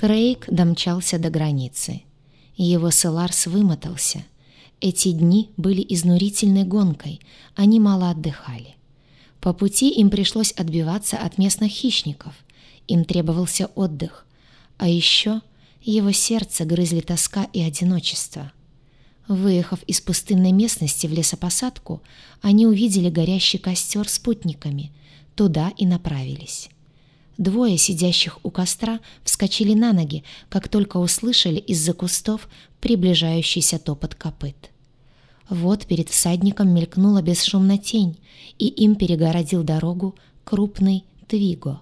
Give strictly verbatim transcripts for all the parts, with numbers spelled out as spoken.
Крейг домчался до границы. Его Селарс вымотался. Эти дни были изнурительной гонкой, они мало отдыхали. По пути им пришлось отбиваться от местных хищников. Им требовался отдых. А еще его сердце грызли тоска и одиночество. Выехав из пустынной местности в лесопосадку, они увидели горящий костер с путниками. Туда и направились. Двое сидящих у костра вскочили на ноги, как только услышали из-за кустов приближающийся топот копыт. Вот перед всадником мелькнула бесшумно тень, и им перегородил дорогу крупный Твиго.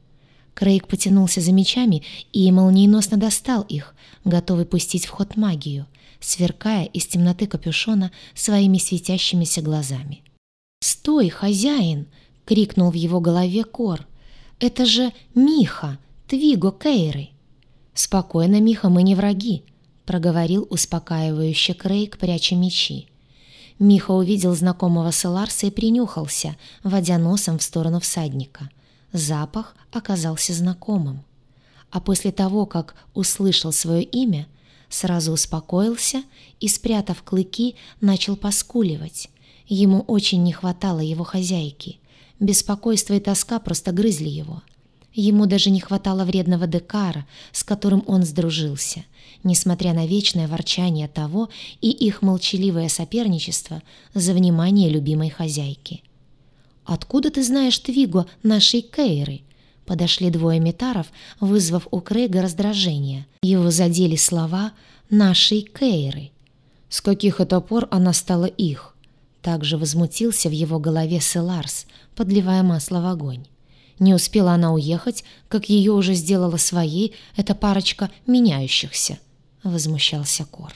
Крейг потянулся за мечами и молниеносно достал их, готовый пустить в ход магию, сверкая из темноты капюшона своими светящимися глазами. «Стой, хозяин!» — крикнул в его голове Кор. «Это же Миха, Твиго Кейры!» «Спокойно, Миха, мы не враги», — проговорил успокаивающе Крейг, пряча мечи. Миха увидел знакомого Селарса и принюхался, водя носом в сторону всадника. Запах оказался знакомым. А после того, как услышал свое имя, сразу успокоился и, спрятав клыки, начал поскуливать. Ему очень не хватало его хозяйки. Беспокойство и тоска просто грызли его. Ему даже не хватало вредного Декара, с которым он сдружился, несмотря на вечное ворчание того и их молчаливое соперничество за внимание любимой хозяйки. «Откуда ты знаешь Твиго нашей Кейры?» Подошли двое метаров, вызвав у Крейга раздражение. Его задели слова «нашей Кейры». «С каких это пор она стала их?» Также возмутился в его голове Селарс, подливая масло в огонь. Не успела она уехать, как ее уже сделала своей эта парочка меняющихся, — возмущался Кор.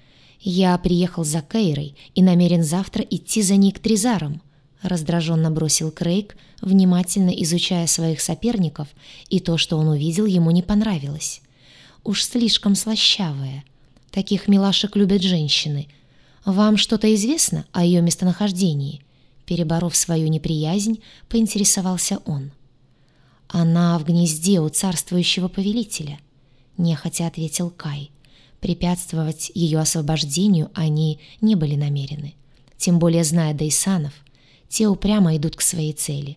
«Я приехал за Кейрой и намерен завтра идти за ней к Тризарам», — раздраженно бросил Крейг, внимательно изучая своих соперников, и то, что он увидел, ему не понравилось. «Уж слишком слащавая. Таких милашек любят женщины. Вам что-то известно о ее местонахождении?» Переборов свою неприязнь, поинтересовался он. «Она в гнезде у царствующего повелителя», — нехотя ответил Кай. Препятствовать ее освобождению они не были намерены. Тем более, зная Дейсанов, те упрямо идут к своей цели.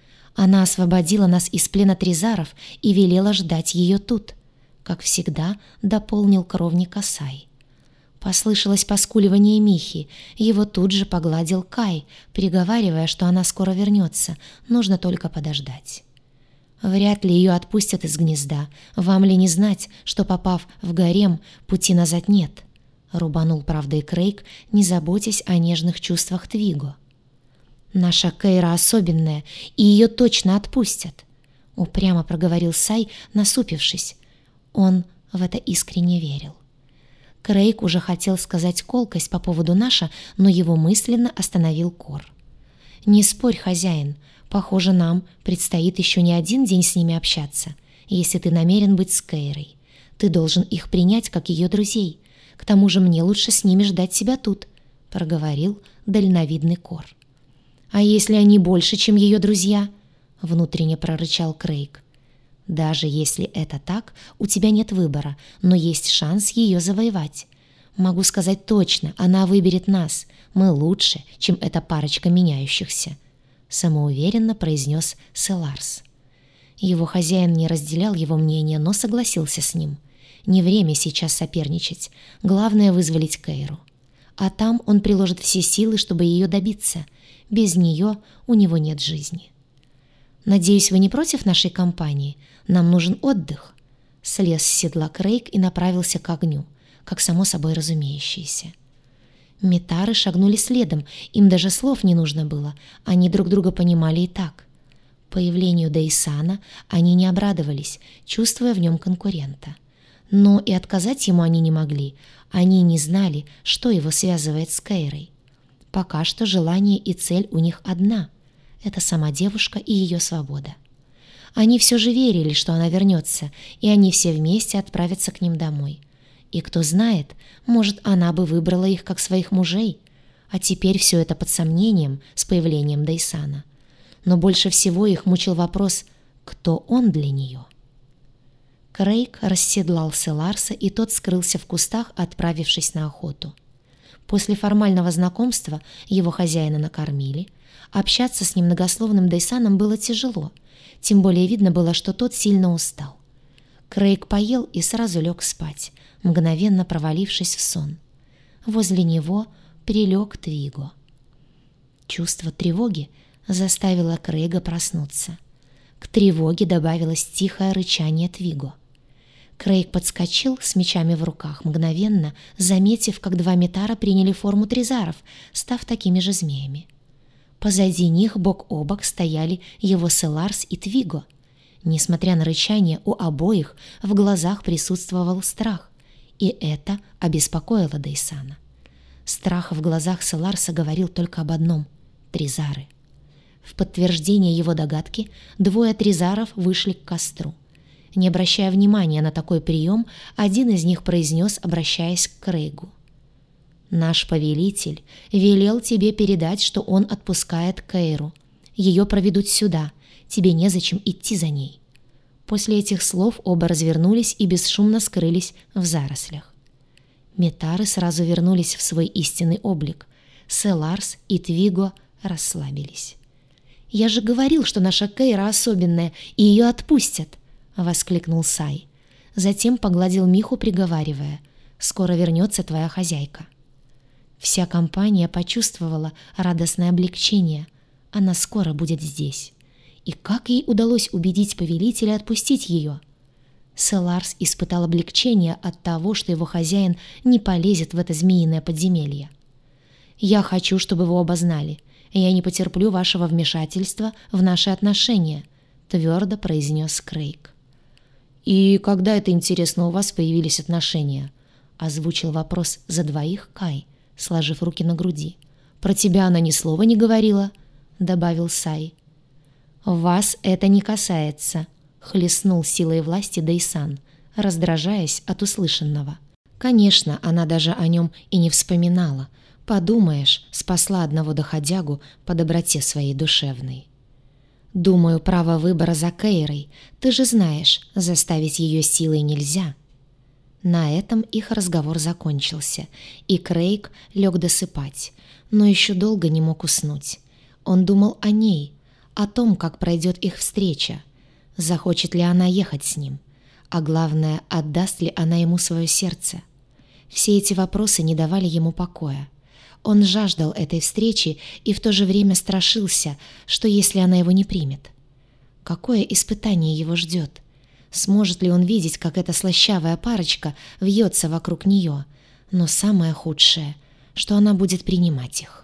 Она освободила нас из плена Тризаров и велела ждать ее тут, как всегда дополнил кровник Асай. Послышалось поскуливание Михи, его тут же погладил Кай, приговаривая, что она скоро вернется, нужно только подождать. «Вряд ли ее отпустят из гнезда, вам ли не знать, что, попав в гарем, пути назад нет?» — рубанул правдой Крейг, не заботясь о нежных чувствах Твиго. «Наша Кейра особенная, и ее точно отпустят», — упрямо проговорил Сай, насупившись. Он в это искренне верил. Крейг уже хотел сказать колкость по поводу Наша, но его мысленно остановил Кор. «Не спорь, хозяин, похоже, нам предстоит еще не один день с ними общаться, если ты намерен быть с Кейрой. Ты должен их принять как ее друзей. К тому же мне лучше с ними ждать тебя тут», — проговорил дальновидный Кор. «А если они больше, чем ее друзья?» — внутренне прорычал Крейг. «Даже если это так, у тебя нет выбора, но есть шанс ее завоевать. Могу сказать точно, она выберет нас. Мы лучше, чем эта парочка меняющихся», — самоуверенно произнес Селарс. Его хозяин не разделял его мнение, но согласился с ним. Не время сейчас соперничать, главное — вызволить Кейру. А там он приложит все силы, чтобы ее добиться. Без нее у него нет жизни. «Надеюсь, вы не против нашей компании? Нам нужен отдых». Слез с седла Крейг и направился к огню, как само собой разумеющееся. Метары шагнули следом, им даже слов не нужно было, они друг друга понимали и так. Появлению Дейсана они не обрадовались, чувствуя в нем конкурента. Но и отказать ему они не могли, они не знали, что его связывает с Кейрой. Пока что желание и цель у них одна — это сама девушка и ее свобода. Они все же верили, что она вернется, и они все вместе отправятся к ним домой. И кто знает, может, она бы выбрала их как своих мужей, а теперь все это под сомнением с появлением Дейсана. Но больше всего их мучил вопрос, кто он для нее. Крейг расседлал Селарса, и тот скрылся в кустах, отправившись на охоту. После формального знакомства его хозяина накормили. Общаться с немногословным Дейсаном было тяжело, тем более видно было, что тот сильно устал. Крейг поел и сразу лег спать, мгновенно провалившись в сон. Возле него прилег Твиго. Чувство тревоги заставило Крейга проснуться. К тревоге добавилось тихое рычание Твиго. Крейг подскочил с мечами в руках, мгновенно заметив, как два метара приняли форму тризаров, став такими же змеями. Позади них бок о бок стояли его Селарс и Твиго. Несмотря на рычание, у обоих в глазах присутствовал страх, и это обеспокоило Дейсана. Страх в глазах Селарса говорил только об одном — тризары. В подтверждение его догадки двое тризаров вышли к костру. Не обращая внимания на такой прием, один из них произнес, обращаясь к Крейгу: «Наш повелитель велел тебе передать, что он отпускает Кейру. Ее проведут сюда, тебе незачем идти за ней». После этих слов оба развернулись и бесшумно скрылись в зарослях. Метары сразу вернулись в свой истинный облик. Селарс и Твиго расслабились. «Я же говорил, что наша Кейра особенная, и ее отпустят!» — воскликнул Сай. Затем погладил Миху, приговаривая: «Скоро вернется твоя хозяйка». Вся компания почувствовала радостное облегчение. Она скоро будет здесь. И как ей удалось убедить повелителя отпустить ее? Селарс испытал облегчение от того, что его хозяин не полезет в это змеиное подземелье. «Я хочу, чтобы вы оба знали. Я не потерплю вашего вмешательства в наши отношения», — твердо произнес Крейг. «И когда это, интересно, у вас появились отношения?» — озвучил вопрос за двоих Кай, сложив руки на груди. «Про тебя она ни слова не говорила», — добавил Сай. «Вас это не касается», — хлестнул силой власти Дейсан, раздражаясь от услышанного. Конечно, она даже о нем и не вспоминала. Подумаешь, спасла одного доходягу по доброте своей душевной. «Думаю, право выбора за Кейрой. Ты же знаешь, заставить ее силой нельзя». На этом их разговор закончился, и Крейг лег досыпать, но еще долго не мог уснуть. Он думал о ней, о том, как пройдет их встреча, захочет ли она ехать с ним, а главное, отдаст ли она ему свое сердце. Все эти вопросы не давали ему покоя. Он жаждал этой встречи и в то же время страшился, что если она его не примет. Какое испытание его ждет? Сможет ли он видеть, как эта слащавая парочка вьется вокруг нее? Но самое худшее, что она будет принимать их.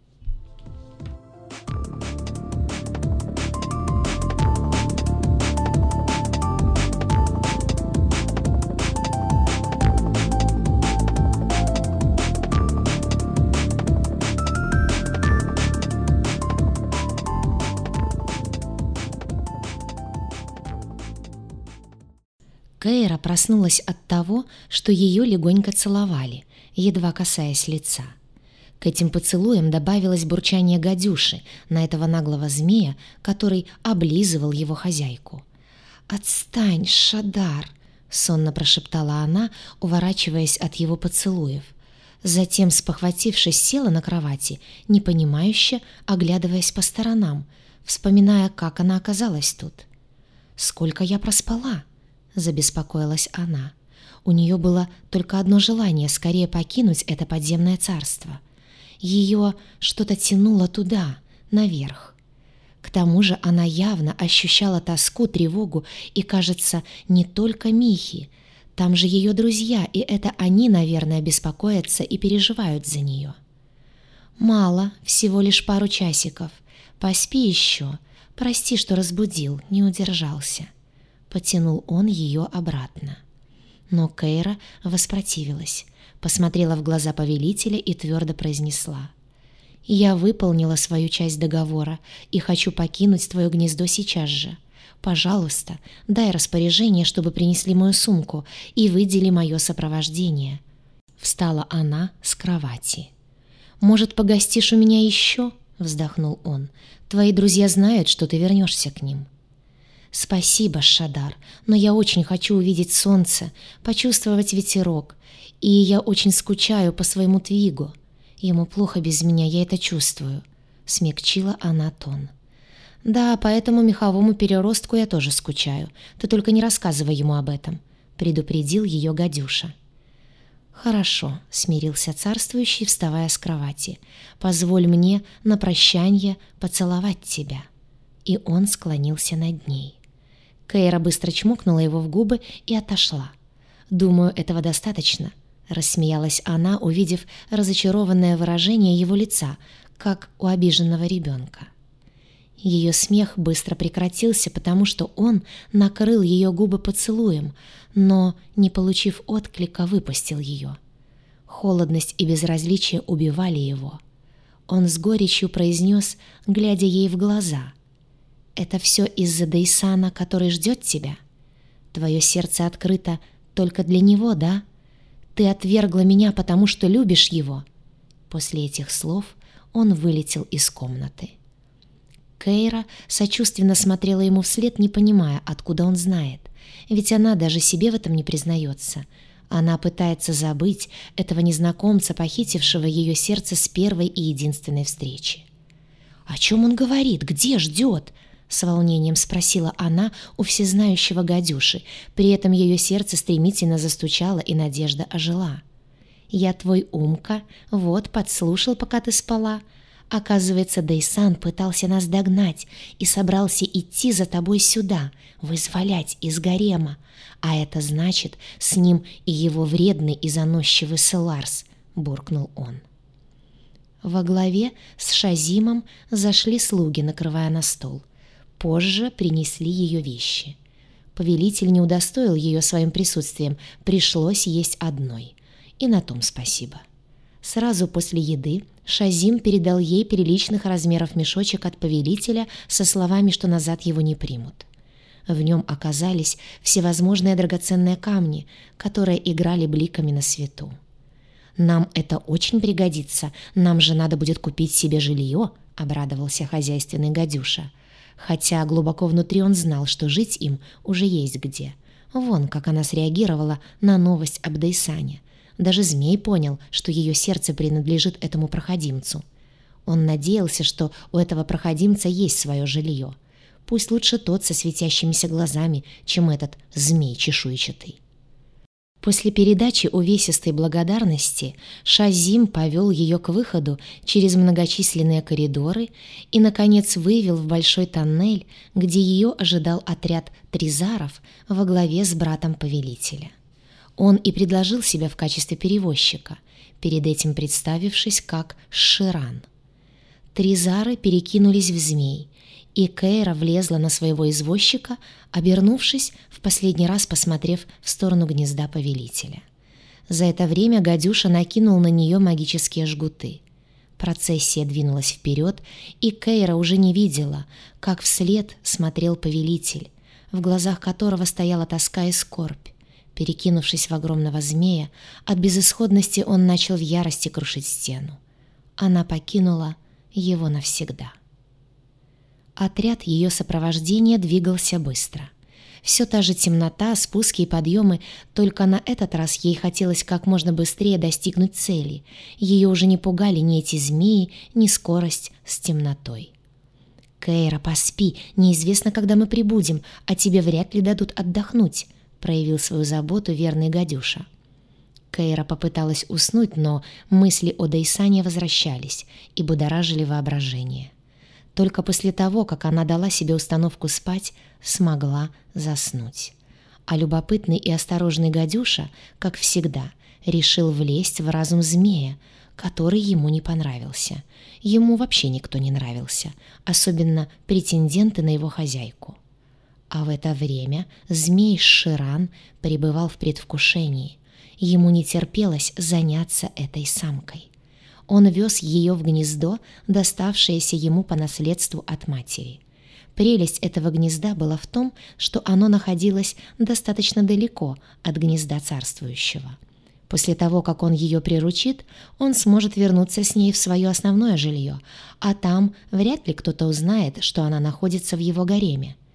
Кейра проснулась от того, что ее легонько целовали, едва касаясь лица. К этим поцелуям добавилось бурчание гадюши на этого наглого змея, который облизывал его хозяйку. «Отстань, Шадар!» — сонно прошептала она, уворачиваясь от его поцелуев. Затем, спохватившись, села на кровати, непонимающе оглядываясь по сторонам, вспоминая, как она оказалась тут. «Сколько я проспала?» — забеспокоилась она. У нее было только одно желание — скорее покинуть это подземное царство. Ее что-то тянуло туда, наверх. К тому же она явно ощущала тоску, тревогу и, кажется, не только Михи. Там же ее друзья, и это они, наверное, беспокоятся и переживают за нее. «Мало, всего лишь пару часиков. Поспи еще. Прости, что разбудил, не удержался». Потянул он ее обратно. Но Кейра воспротивилась, посмотрела в глаза повелителя и твердо произнесла: «Я выполнила свою часть договора и хочу покинуть твое гнездо сейчас же. Пожалуйста, дай распоряжение, чтобы принесли мою сумку, и выдели мое сопровождение». Встала она с кровати. «Может, погостишь у меня еще?» — вздохнул он. «Твои друзья знают, что ты вернешься к ним». «Спасибо, Шадар, но я очень хочу увидеть солнце, почувствовать ветерок, и я очень скучаю по своему Твигу. Ему плохо без меня, я это чувствую», — смягчила она тон. «Да, по этому меховому переростку я тоже скучаю. Ты только не рассказывай ему об этом», — предупредил ее гадюша. «Хорошо», — смирился царствующий, вставая с кровати. «Позволь мне на прощанье поцеловать тебя». И он склонился над ней. Кейра быстро чмокнула его в губы и отошла. «Думаю, этого достаточно», — рассмеялась она, увидев разочарованное выражение его лица, как у обиженного ребенка. Ее смех быстро прекратился, потому что он накрыл ее губы поцелуем, но, не получив отклика, выпустил ее. Холодность и безразличие убивали его. Он с горечью произнес, глядя ей в глаза: «Это все из-за Дейсана, который ждет тебя? Твое сердце открыто только для него, да? Ты отвергла меня, потому что любишь его». После этих слов он вылетел из комнаты. Кейра сочувственно смотрела ему вслед, не понимая, откуда он знает. Ведь она даже себе в этом не признается. Она пытается забыть этого незнакомца, похитившего ее сердце с первой и единственной встречи. «О чем он говорит? Где ждет?» — с волнением спросила она у всезнающего гадюши. При этом ее сердце стремительно застучало, и надежда ожила. «Я твой умка, вот, подслушал, пока ты спала. Оказывается, Дейсан пытался нас догнать и собрался идти за тобой сюда, вызволять из гарема. А это значит, с ним и его вредный и заносчивый Селарс», — буркнул он. Во главе с Шазимом зашли слуги, накрывая на стол. Позже принесли ее вещи. Повелитель не удостоил ее своим присутствием, пришлось есть одной. И на том спасибо. Сразу после еды Шазим передал ей приличных размеров мешочек от повелителя со словами, что назад его не примут. В нем оказались всевозможные драгоценные камни, которые играли бликами на свету. «Нам это очень пригодится, нам же надо будет купить себе жилье», — обрадовался хозяйственный гадюша. Хотя глубоко внутри он знал, что жить им уже есть где. Вон, как она среагировала на новость об Дейсане. Даже змей понял, что ее сердце принадлежит этому проходимцу. Он надеялся, что у этого проходимца есть свое жилье. Пусть лучше тот со светящимися глазами, чем этот змей чешуйчатый. После передачи увесистой благодарности Шазим повел ее к выходу через многочисленные коридоры и, наконец, вывел в большой тоннель, где ее ожидал отряд тризаров во главе с братом повелителя. Он и предложил себя в качестве перевозчика, перед этим представившись как Ширан. Тризары перекинулись в змей, и Кейра влезла на своего извозчика, обернувшись, в последний раз посмотрев в сторону гнезда повелителя. За это время гадюша накинул на нее магические жгуты. Процессия двинулась вперед, и Кейра уже не видела, как вслед смотрел повелитель, в глазах которого стояла тоска и скорбь. Перекинувшись в огромного змея, от безысходности он начал в ярости крушить стену. Она покинула его навсегда. Отряд ее сопровождения двигался быстро. Все та же темнота, спуски и подъемы, только на этот раз ей хотелось как можно быстрее достигнуть цели. Ее уже не пугали ни эти змеи, ни скорость с темнотой. «Кейра, поспи, неизвестно, когда мы прибудем, а тебе вряд ли дадут отдохнуть», проявил свою заботу верный гадюша. Кейра попыталась уснуть, но мысли о Дейсане возвращались и будоражили воображение. Только после того, как она дала себе установку спать, смогла заснуть. А любопытный и осторожный гадюша, как всегда, решил влезть в разум змея, который ему не понравился. Ему вообще никто не нравился, особенно претенденты на его хозяйку. А в это время змей Ширан пребывал в предвкушении. Ему не терпелось заняться этой самкой. Он вез ее в гнездо, доставшееся ему по наследству от матери. Прелесть этого гнезда была в том, что оно находилось достаточно далеко от гнезда царствующего. После того, как он ее приручит, он сможет вернуться с ней в свое основное жилье, а там вряд ли кто-то узнает, что она находится в его гареме.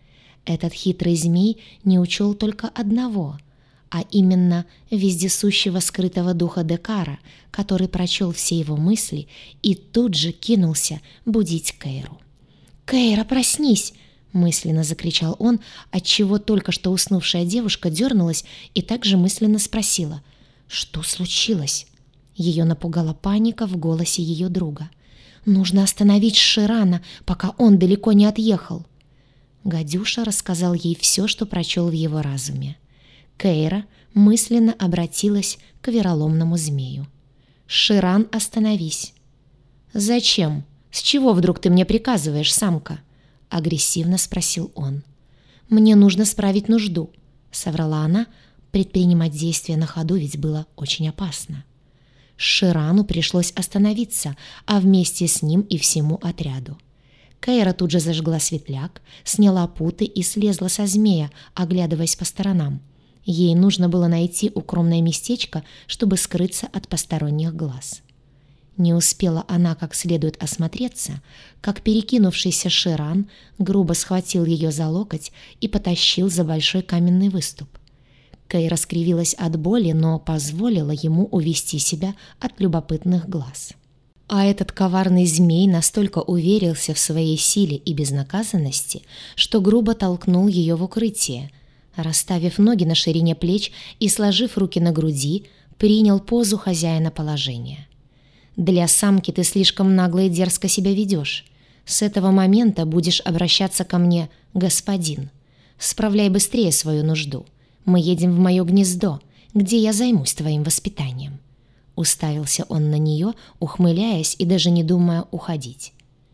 Этот хитрый змей не учел только одного, а именно вездесущего скрытого духа Декара, который прочел все его мысли и тут же кинулся будить Кейру. «Кейра, проснись!» — мысленно закричал он, отчего только что уснувшая девушка дернулась и также мысленно спросила: «Что случилось?» Ее напугала паника в голосе ее друга. «Нужно остановить Ширана, пока он далеко не отъехал». Гадюша рассказал ей все, что прочел в его разуме. Кейра мысленно обратилась к вероломному змею. «Ширан, остановись!» «Зачем? С чего вдруг ты мне приказываешь, самка?» — агрессивно спросил он. «Мне нужно справить нужду», — соврала она. Предпринимать действия на ходу ведь было очень опасно. Ширану пришлось остановиться, а вместе с ним и всему отряду. Кейра тут же зажгла светляк, сняла путы и слезла со змея, оглядываясь по сторонам. Ей нужно было найти укромное местечко, чтобы скрыться от посторонних глаз. Не успела она как следует осмотреться, как перекинувшийся Ширан грубо схватил ее за локоть и потащил за большой каменный выступ. Кейра скривилась от боли, но позволила ему увести себя от любопытных глаз. А этот коварный змей настолько уверился в своей силе и безнаказанности, что грубо толкнул ее в укрытие. Расставив ноги на ширине плеч и сложив руки на груди, принял позу хозяина положения. «Для самки ты слишком нагло и дерзко себя ведешь. С этого момента будешь обращаться ко мне, господин. Справляй быстрее свою нужду. Мы едем в мое гнездо, где я займусь твоим воспитанием». Уставился он на нее, ухмыляясь и даже не думая уходить.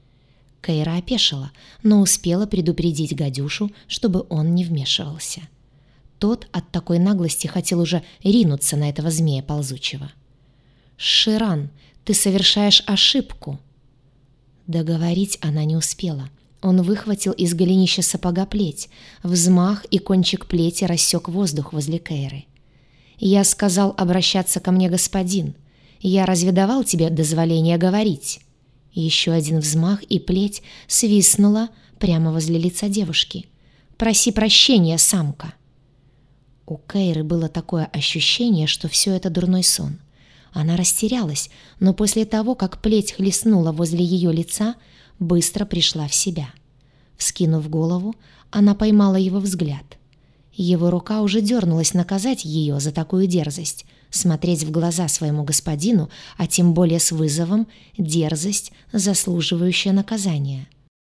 Кейра опешила, но успела предупредить гадюшу, чтобы он не вмешивался. Тот от такой наглости хотел уже ринуться на этого змея ползучего. «Ширан, ты совершаешь ошибку!» Договорить она не успела. Он выхватил из голенища сапога плеть. Взмах, и кончик плети рассек воздух возле Кейры. «Я сказал обращаться ко мне, господин. Я разве давал тебе дозволение говорить?» Еще один взмах, и плеть свистнула прямо возле лица девушки. «Проси прощения, самка!» У Кейры было такое ощущение, что все это дурной сон. Она растерялась, но после того, как плеть хлестнула возле ее лица, быстро пришла в себя. Вскинув голову, она поймала его взгляд. Его рука уже дернулась наказать ее за такую дерзость, смотреть в глаза своему господину, а тем более с вызовом, дерзость, заслуживающая наказания.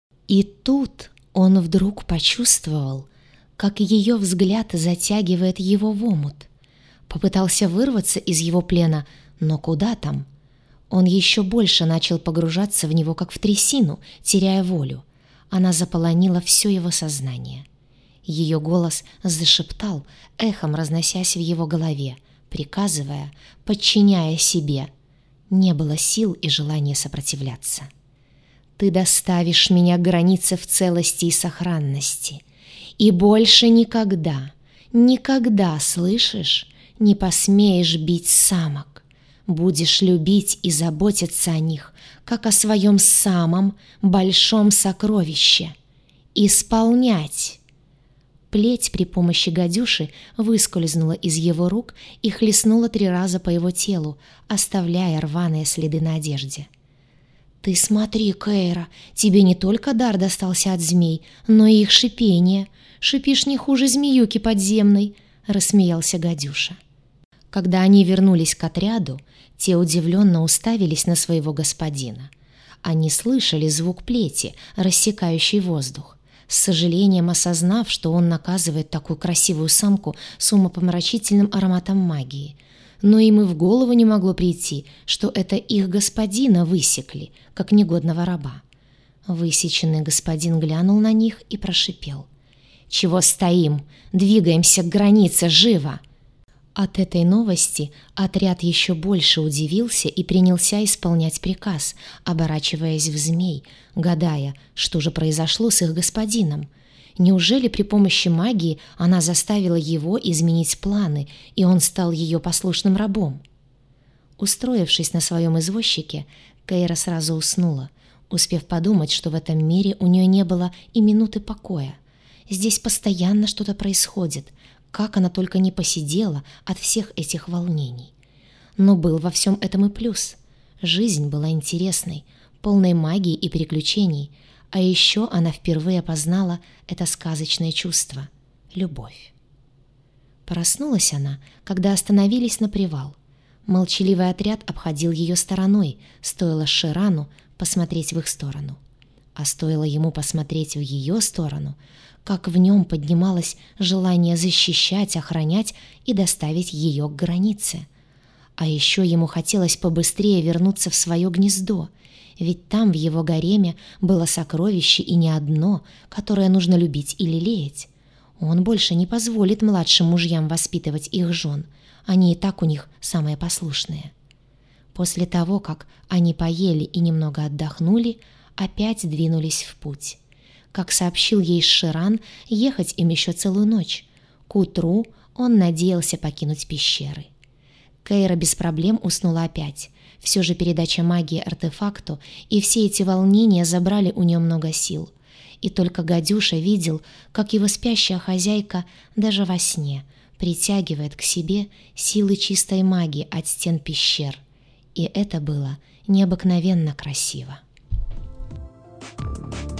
И тут он вдруг почувствовал, как ее взгляд затягивает его в омут. Попытался вырваться из его плена, но куда там? Он еще больше начал погружаться в него, как в трясину, теряя волю. Она заполонила все его сознание. Ее голос зашептал, эхом разносясь в его голове, приказывая, подчиняя себе. Не было сил и желания сопротивляться. «Ты доставишь меня к границе в целости и сохранности. И больше никогда, никогда, слышишь, не посмеешь бить самок. Будешь любить и заботиться о них, как о своем самом большом сокровище. Исполнять!» Плеть при помощи гадюши выскользнула из его рук и хлестнула три раза по его телу, оставляя рваные следы на одежде. «Ты смотри, Кейра, тебе не только дар достался от змей, но и их шипение. Шипишь не хуже змеюки подземной», — рассмеялся гадюша. Когда они вернулись к отряду, те удивленно уставились на своего господина. Они слышали звук плети, рассекающей воздух. С сожалением осознав, что он наказывает такую красивую самку с умопомрачительным ароматом магии. Но им и в голову не могло прийти, что это их господина высекли, как негодного раба. Высеченный господин глянул на них и прошипел: «Чего стоим? Двигаемся к границе, живо!» От этой новости отряд еще больше удивился и принялся исполнять приказ, оборачиваясь в змей, гадая, что же произошло с их господином. Неужели при помощи магии она заставила его изменить планы, и он стал ее послушным рабом? Устроившись на своем извозчике, Кейра сразу уснула, успев подумать, что в этом мире у нее не было и минуты покоя. Здесь постоянно что-то происходит, как она только не посидела от всех этих волнений. Но был во всем этом и плюс. Жизнь была интересной, полной магии и приключений, а еще она впервые познала это сказочное чувство — любовь. Проснулась она, когда остановились на привал. Молчаливый отряд обходил ее стороной, стоило Ширану посмотреть в их сторону. А стоило ему посмотреть в ее сторону, как в нем поднималось желание защищать, охранять и доставить ее к границе. А еще ему хотелось побыстрее вернуться в свое гнездо, ведь там в его гареме было сокровище и не одно, которое нужно любить и лелеять. Он больше не позволит младшим мужьям воспитывать их жен, они и так у них самые послушные. После того, как они поели и немного отдохнули, опять двинулись в путь. Как сообщил ей Ширан, ехать им еще целую ночь. К утру он надеялся покинуть пещеры. Кейра без проблем уснула опять. Все же передача магии артефакту и все эти волнения забрали у нее много сил. И только Гадюша видел, как его спящая хозяйка даже во сне притягивает к себе силы чистой магии от стен пещер. И это было необыкновенно красиво.